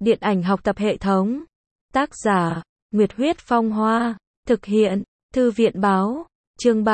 Điện ảnh học tập hệ thống. Tác giả, Nguyệt Huyết Phong Hoa. Thực hiện, Thư viện Báo. Chương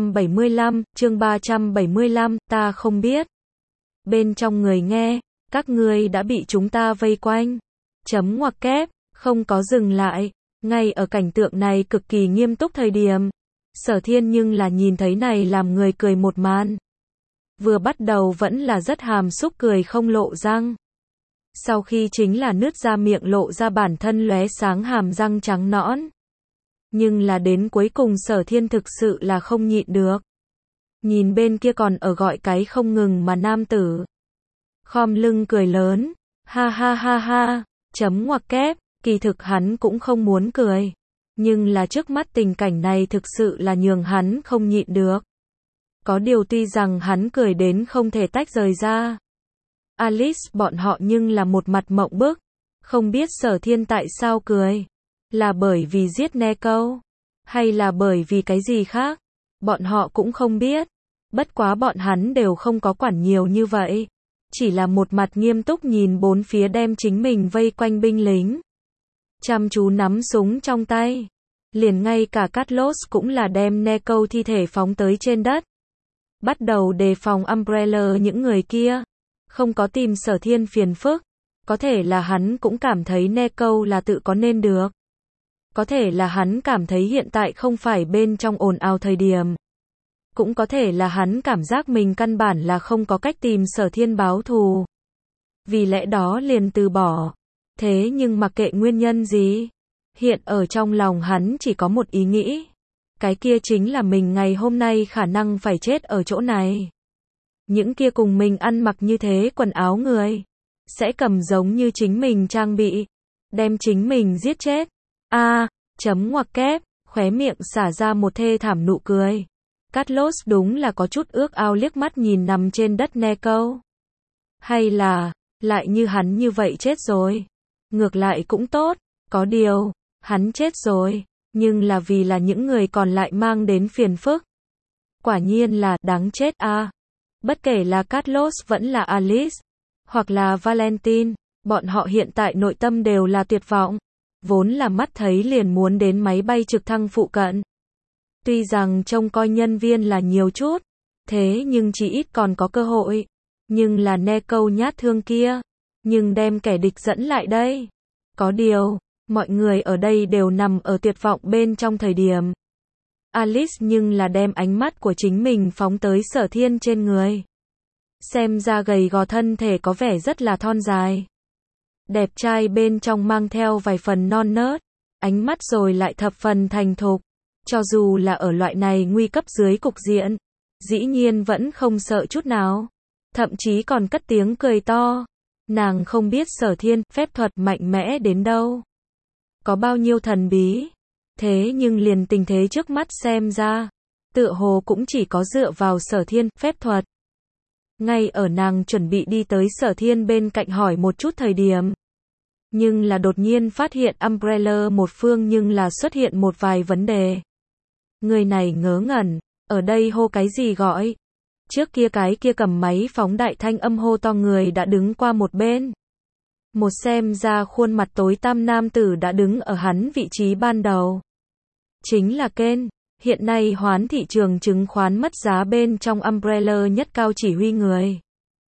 375, ta không biết. Bên trong người nghe, các ngươi đã bị chúng ta vây quanh. Chấm ngoặc kép, không có dừng lại. Ngay ở cảnh tượng này cực kỳ nghiêm túc thời điểm. Sở Thiên nhưng là nhìn thấy này làm người cười một màn. Vừa bắt đầu vẫn là rất hàm xúc cười không lộ răng. Sau khi chính là nứt ra miệng lộ ra bản thân lóe sáng hàm răng trắng nõn. Nhưng là đến cuối cùng Sở Thiên thực sự là không nhịn được. Nhìn bên kia còn ở gọi cái không ngừng mà nam tử. Khom lưng cười lớn, ha ha ha ha, chấm ngoặc kép, kỳ thực hắn cũng không muốn cười. Nhưng là trước mắt tình cảnh này thực sự là nhường hắn không nhịn được. Có điều tuy rằng hắn cười đến không thể tách rời ra. Alice bọn họ nhưng là một mặt mộng bức. Không biết Sở Thiên tại sao cười. Là bởi vì giết Neko? Hay là bởi vì cái gì khác? Bọn họ cũng không biết. Bất quá bọn hắn đều không có quản nhiều như vậy. Chỉ là một mặt nghiêm túc nhìn bốn phía đem chính mình vây quanh binh lính. Chăm chú nắm súng trong tay. Liền ngay cả Carlos cũng là đem Neko thi thể phóng tới trên đất. Bắt đầu đề phòng Umbrella những người kia. Không có tìm Sở Thiên phiền phức. Có thể là hắn cũng cảm thấy Neko là tự có nên được. Có thể là hắn cảm thấy hiện tại không phải bên trong ồn ào thời điểm. Cũng có thể là hắn cảm giác mình căn bản là không có cách tìm Sở Thiên báo thù. Vì lẽ đó liền từ bỏ. Thế nhưng mặc kệ nguyên nhân gì, hiện ở trong lòng hắn chỉ có một ý nghĩ. Cái kia chính là mình ngày hôm nay khả năng phải chết ở chỗ này. Những kia cùng mình ăn mặc như thế quần áo người, sẽ cầm giống như chính mình trang bị, đem chính mình giết chết. Chấm ngoặc kép, khóe miệng xả ra một thê thảm nụ cười. Carlos đúng là có chút ước ao liếc mắt nhìn nằm trên đất Neko. Hay là, lại như hắn như vậy chết rồi. Ngược lại cũng tốt, có điều, hắn chết rồi, nhưng là vì là những người còn lại mang đến phiền phức. Quả nhiên là đáng chết a. Bất kể là Carlos vẫn là Alice, hoặc là Valentine, bọn họ hiện tại nội tâm đều là tuyệt vọng. Vốn là mắt thấy liền muốn đến máy bay trực thăng phụ cận. Tuy rằng trông coi nhân viên là nhiều chút, thế nhưng chỉ ít còn có cơ hội. Nhưng là Neko nhát thương kia, nhưng đem kẻ địch dẫn lại đây. Có điều, mọi người ở đây đều nằm ở tuyệt vọng bên trong thời điểm. Alice nhưng là đem ánh mắt của chính mình phóng tới Sở Thiên trên người. Xem ra gầy gò thân thể có vẻ rất là thon dài. Đẹp trai bên trong mang theo vài phần non nớt, ánh mắt rồi lại thập phần thành thục. Cho dù là ở loại này nguy cấp dưới cục diện, dĩ nhiên vẫn không sợ chút nào. Thậm chí còn cất tiếng cười to. Nàng không biết Sở Thiên phép thuật mạnh mẽ đến đâu. Có bao nhiêu thần bí. Thế nhưng liền tình thế trước mắt xem ra, tựa hồ cũng chỉ có dựa vào Sở Thiên phép thuật. Ngay ở nàng chuẩn bị đi tới Sở Thiên bên cạnh hỏi một chút thời điểm. Nhưng là đột nhiên phát hiện Umbrella một phương nhưng là xuất hiện một vài vấn đề. Người này ngớ ngẩn, ở đây hô cái gì gọi. Trước kia cái kia cầm máy phóng đại thanh âm hô to người đã đứng qua một bên. Một xem ra khuôn mặt tối tăm nam tử đã đứng ở hắn vị trí ban đầu. Chính là Ken, hiện nay hoán thị trường chứng khoán mất giá bên trong Umbrella nhất cao chỉ huy người.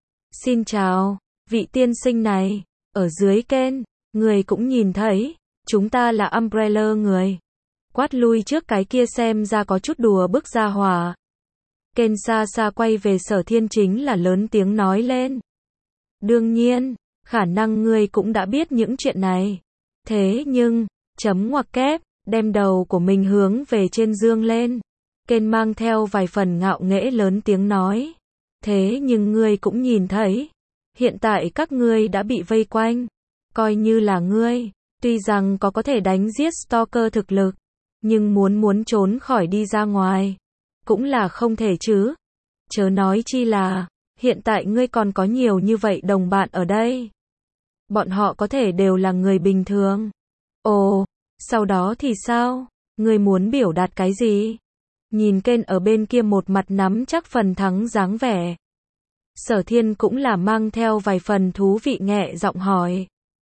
Xin chào, vị tiên sinh này, ở dưới Ken, người cũng nhìn thấy, chúng ta là Umbrella người. Quát lui trước cái kia xem ra có chút đùa bức ra hỏa. Ken xa xa quay về Sở Thiên chính là lớn tiếng nói lên. Đương nhiên, khả năng ngươi cũng đã biết những chuyện này. Thế nhưng, chấm ngoặc kép, đem đầu của mình hướng về trên dương lên. Ken mang theo vài phần ngạo nghễ lớn tiếng nói. Thế nhưng ngươi cũng nhìn thấy. Hiện tại các ngươi đã bị vây quanh. Coi như là ngươi, tuy rằng có thể đánh giết Stalker thực lực. Nhưng muốn trốn khỏi đi ra ngoài. Cũng là không thể chứ. Chớ nói chi là, hiện tại ngươi còn có nhiều như vậy đồng bạn ở đây. Bọn họ có thể đều là người bình thường. Ồ, sau đó thì sao? Ngươi muốn biểu đạt cái gì? Nhìn Ken ở bên kia một mặt nắm chắc phần thắng dáng vẻ. Sở Thiên cũng là mang theo vài phần thú vị nhẹ giọng hỏi.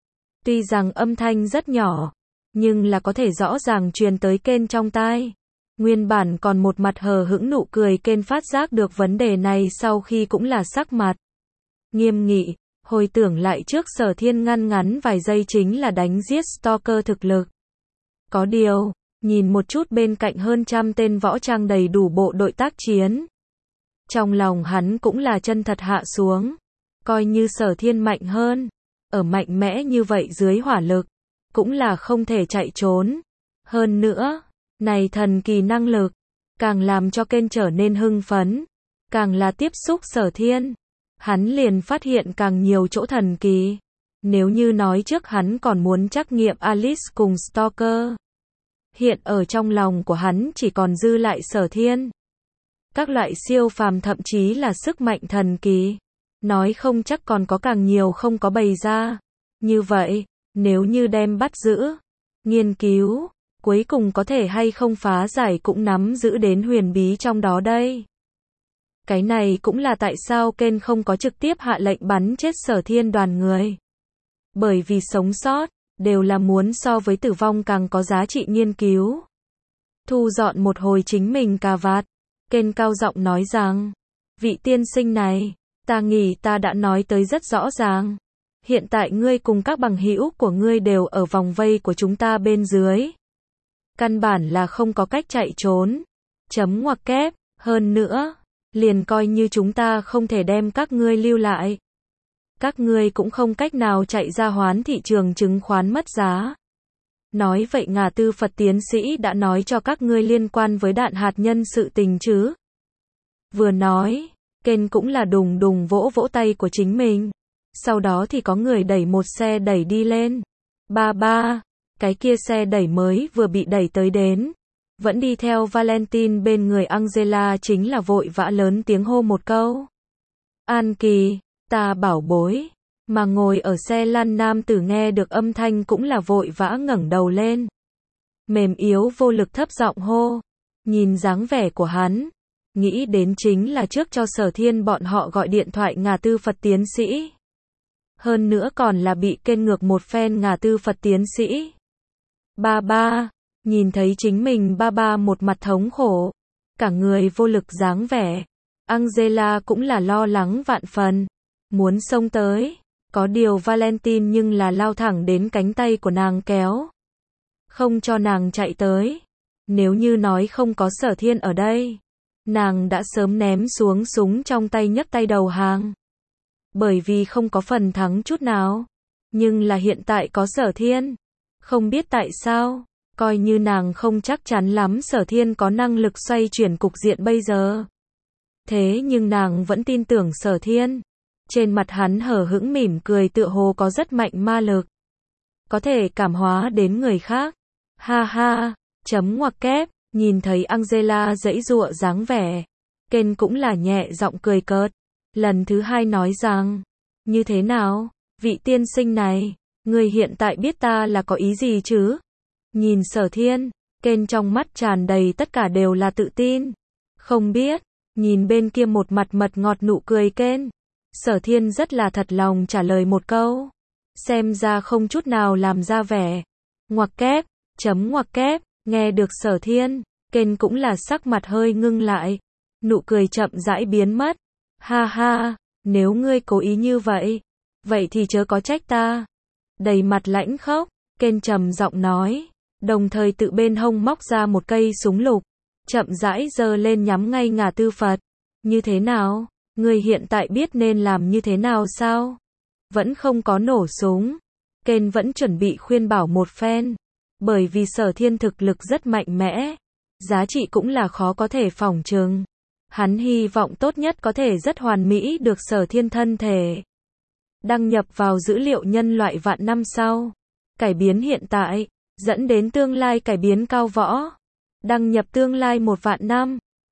Tuy rằng âm thanh rất nhỏ, nhưng là có thể rõ ràng truyền tới Ken trong tai. Nguyên bản còn một mặt hờ hững nụ cười Ken phát giác được vấn đề này sau khi cũng là sắc mặt nghiêm nghị, hồi tưởng lại trước Sở Thiên ngăn ngắn vài giây chính là đánh giết Stalker thực lực. Có điều, nhìn một chút bên cạnh hơn 100 tên võ trang đầy đủ bộ đội tác chiến. Trong lòng hắn cũng là chân thật hạ xuống, coi như Sở Thiên mạnh hơn, ở mạnh mẽ như vậy dưới hỏa lực, cũng là không thể chạy trốn. Hơn nữa, này thần kỳ năng lực, càng làm cho Ken trở nên hưng phấn, càng là tiếp xúc Sở Thiên, hắn liền phát hiện càng nhiều chỗ thần kỳ. Nếu như nói trước hắn còn muốn trắc nghiệm Alice cùng Stalker, hiện ở trong lòng của hắn chỉ còn dư lại Sở Thiên. Các loại siêu phàm thậm chí là sức mạnh thần kỳ, nói không chắc còn có càng nhiều không có bày ra. Như vậy, nếu như đem bắt giữ, nghiên cứu, cuối cùng có thể hay không phá giải cũng nắm giữ đến huyền bí trong đó đây. Cái này cũng là tại sao Ken không có trực tiếp hạ lệnh bắn chết Sở Thiên đoàn người. Bởi vì sống sót, đều là muốn so với tử vong càng có giá trị nghiên cứu. Thu dọn một hồi chính mình cà vạt, Ken cao giọng nói rằng, vị tiên sinh này, ta nghĩ ta đã nói tới rất rõ ràng. Hiện tại ngươi cùng các bằng hữu của ngươi đều ở vòng vây của chúng ta bên dưới. Căn bản là không có cách chạy trốn. Chấm ngoặc kép, hơn nữa, liền coi như chúng ta không thể đem các ngươi lưu lại. Các ngươi cũng không cách nào chạy ra hoán thị trường chứng khoán mất giá. Nói vậy Ngà Tư Phật tiến sĩ đã nói cho các ngươi liên quan với đạn hạt nhân sự tình chứ? Vừa nói, Ken cũng là đùng đùng vỗ vỗ tay của chính mình. Sau đó thì có người đẩy một xe đẩy đi lên. Ba, cái kia xe đẩy mới vừa bị đẩy tới đến. Vẫn đi theo Valentine bên người Angela chính là vội vã lớn tiếng hô một câu. An Kỳ, ta bảo bối. Mà ngồi ở xe lăn nam tử nghe được âm thanh cũng là vội vã ngẩng đầu lên. Mềm yếu vô lực thấp giọng hô. Nhìn dáng vẻ của hắn, nghĩ đến chính là trước cho Sở Thiên bọn họ gọi điện thoại Ngà Tư Phật tiến sĩ. Hơn nữa còn là bị Ken ngược một phen Ngà Tư Phật tiến sĩ. Ba, nhìn thấy chính mình ba một mặt thống khổ, cả người vô lực dáng vẻ. Angela cũng là lo lắng vạn phần, muốn xông tới. Có điều Valentine nhưng là lao thẳng đến cánh tay của nàng kéo. Không cho nàng chạy tới. Nếu như nói không có Sở Thiên ở đây, nàng đã sớm ném xuống súng trong tay nhấc tay đầu hàng. Bởi vì không có phần thắng chút nào. Nhưng là hiện tại có Sở Thiên. Không biết tại sao, coi như nàng không chắc chắn lắm Sở Thiên có năng lực xoay chuyển cục diện bây giờ. Thế nhưng nàng vẫn tin tưởng Sở Thiên. Trên mặt hắn hờ hững mỉm cười tựa hồ có rất mạnh ma lực. Có thể cảm hóa đến người khác. Ha ha, chấm ngoặc kép, nhìn thấy Angela giãy giụa dáng vẻ. Ken cũng là nhẹ giọng cười cợt. Lần thứ hai nói rằng, như thế nào, vị tiên sinh này, người hiện tại biết ta là có ý gì chứ? Nhìn Sở Thiên, Ken trong mắt tràn đầy tất cả đều là tự tin. Không biết, nhìn bên kia một mặt mật ngọt nụ cười Ken. Sở Thiên rất là thật lòng trả lời một câu. Xem ra không chút nào làm ra vẻ. Ngoặc kép, chấm ngoặc kép, nghe được Sở Thiên, Ken cũng là sắc mặt hơi ngưng lại. Nụ cười chậm rãi biến mất. Ha ha, nếu ngươi cố ý như vậy, vậy thì chớ có trách ta. Đầy mặt lãnh khốc, Ken trầm giọng nói, đồng thời tự bên hông móc ra một cây súng lục, chậm rãi giơ lên nhắm ngay Ngà Tư Phật. Như thế nào? Ngươi hiện tại biết nên làm như thế nào sao? Vẫn không có nổ súng. Ken vẫn chuẩn bị khuyên bảo một phen. Bởi vì Sở Thiên thực lực rất mạnh mẽ. Giá trị cũng là khó có thể phỏng chừng. Hắn hy vọng tốt nhất có thể rất hoàn mỹ được Sở Thiên thân thể. Đăng nhập vào dữ liệu nhân loại vạn năm sau. Cải biến hiện tại, dẫn đến tương lai cải biến cao võ. Đăng nhập tương lai 1 vạn năm.